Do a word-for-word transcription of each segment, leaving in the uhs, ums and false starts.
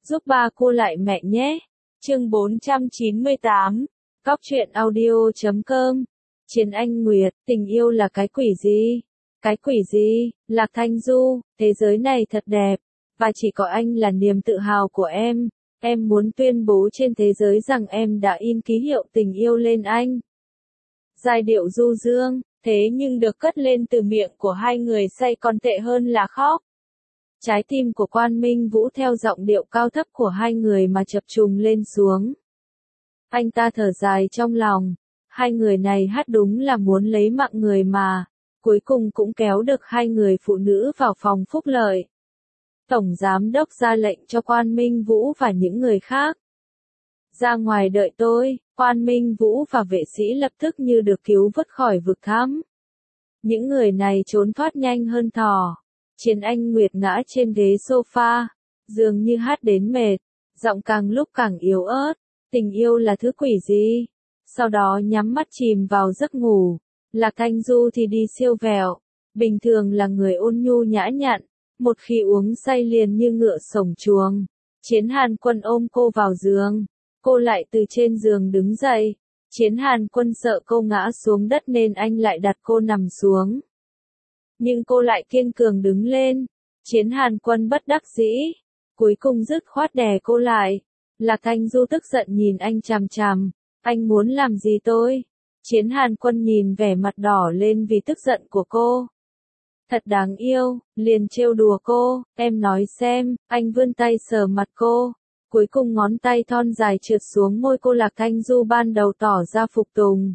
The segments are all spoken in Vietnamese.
giúp ba cô lại mẹ nhé. Chương bốn trăm chín mươi tám, Góc truyện audio chấm com. Chiến Anh Nguyệt, tình yêu là cái quỷ gì? Cái quỷ gì? Lạc Thanh Du, thế giới này thật đẹp, và chỉ có anh là niềm tự hào của em. Em muốn tuyên bố trên thế giới rằng em đã in ký hiệu tình yêu lên anh. Giai điệu du dương, thế nhưng được cất lên từ miệng của hai người say còn tệ hơn là khóc. Trái tim của Quan Minh Vũ theo giọng điệu cao thấp của hai người mà chập trùng lên xuống. Anh ta thở dài trong lòng, hai người này hát đúng là muốn lấy mạng người mà, cuối cùng cũng kéo được hai người phụ nữ vào phòng phúc lợi. Tổng giám đốc ra lệnh cho Quan Minh Vũ và những người khác ra ngoài đợi tôi. Quan Minh Vũ và vệ sĩ lập tức như được cứu vớt khỏi vực thẳm. Những người này trốn thoát nhanh hơn thỏ. Chiến Anh Nguyệt ngã trên ghế sofa, dường như hát đến mệt, giọng càng lúc càng yếu ớt. Tình yêu là thứ quỷ gì? Sau đó nhắm mắt chìm vào giấc ngủ. Lạc Thanh Du thì đi siêu vẹo, bình thường là người ôn nhu nhã nhặn, một khi uống say liền như ngựa sổng chuồng. Chiến Hàn Quân ôm cô vào giường, cô lại từ trên giường đứng dậy. Chiến Hàn Quân sợ cô ngã xuống đất nên anh lại đặt cô nằm xuống. Nhưng cô lại kiên cường đứng lên. Chiến Hàn Quân bất đắc dĩ, cuối cùng dứt khoát đè cô lại. Lạc Thanh Du tức giận nhìn anh chằm chằm, anh muốn làm gì tôi? Chiến Hàn Quân nhìn vẻ mặt đỏ lên vì tức giận của cô. Thật đáng yêu, liền trêu đùa cô, em nói xem. Anh vươn tay sờ mặt cô, cuối cùng ngón tay thon dài trượt xuống môi cô. Lạc Thanh Du ban đầu tỏ ra phục tùng,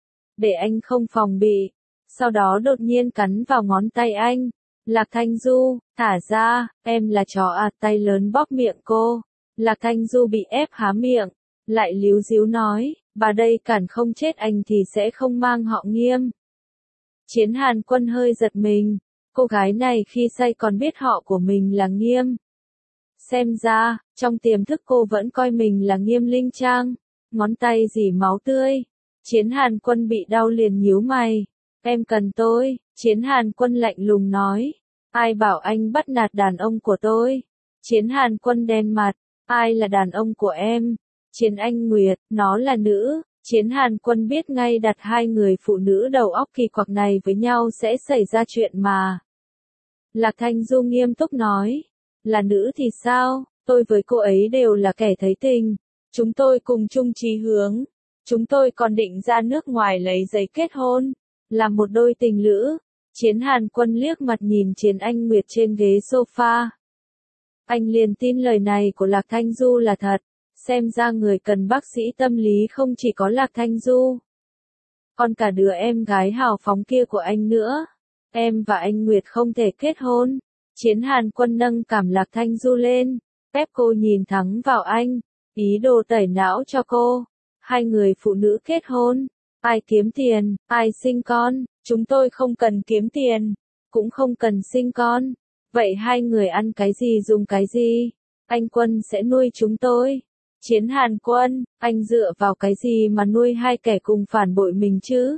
để anh không phòng bị, sau đó đột nhiên cắn vào ngón tay anh. Lạc Thanh Du, thả ra, em là chó à? Tay lớn bóp miệng cô. Lạc Thanh Du bị ép há miệng, lại líu díu nói, bà đây cản không chết anh thì sẽ không mang họ Nghiêm. Chiến Hàn Quân hơi giật mình, cô gái này khi say còn biết họ của mình là Nghiêm. Xem ra, trong tiềm thức cô vẫn coi mình là Nghiêm Linh Trang. Ngón tay rỉ máu tươi. Chiến Hàn Quân bị đau liền nhíu mày. Em cần tôi. Chiến Hàn Quân lạnh lùng nói. Ai bảo anh bắt nạt đàn ông của tôi? Chiến Hàn Quân đen mặt. Ai là đàn ông của em? Chiến Anh Nguyệt, nó là nữ. Chiến Hàn Quân biết ngay đặt hai người phụ nữ đầu óc kỳ quặc này với nhau sẽ xảy ra chuyện mà. Lạc Thanh Du nghiêm túc nói. Là nữ thì sao? Tôi với cô ấy đều là kẻ thấy tình. Chúng tôi cùng chung chí hướng. Chúng tôi còn định ra nước ngoài lấy giấy kết hôn. Là một đôi tình lữ. Chiến Hàn Quân liếc mặt nhìn Chiến Anh Nguyệt trên ghế sofa. Anh liền tin lời này của Lạc Thanh Du là thật. Xem ra người cần bác sĩ tâm lý không chỉ có Lạc Thanh Du, còn cả đứa em gái hào phóng kia của anh nữa. Em và anh Nguyệt không thể kết hôn. Chiến Hàn Quân nâng cảm Lạc Thanh Du lên, ép cô nhìn thẳng vào anh, ý đồ tẩy não cho cô. Hai người phụ nữ kết hôn, ai kiếm tiền, ai sinh con? Chúng tôi không cần kiếm tiền, cũng không cần sinh con. Vậy hai người ăn cái gì dùng cái gì? Anh Quân sẽ nuôi chúng tôi. Chiến Hàn Quân, anh dựa vào cái gì mà nuôi hai kẻ cùng phản bội mình chứ?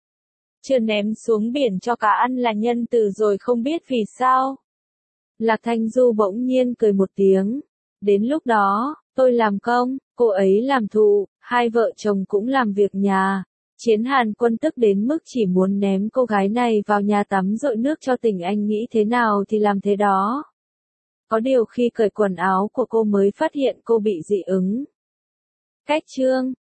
Chưa ném xuống biển cho cá ăn là nhân từ rồi không biết vì sao. Lạc Thanh Du bỗng nhiên cười một tiếng. Đến lúc đó, tôi làm công, cô ấy làm thụ, hai vợ chồng cũng làm việc nhà. Chiến Hàn Quân tức đến mức chỉ muốn ném cô gái này vào nhà tắm dội nước cho tỉnh. Anh nghĩ thế nào thì làm thế đó. Có điều khi cởi quần áo của cô mới phát hiện cô bị dị ứng. Cách chương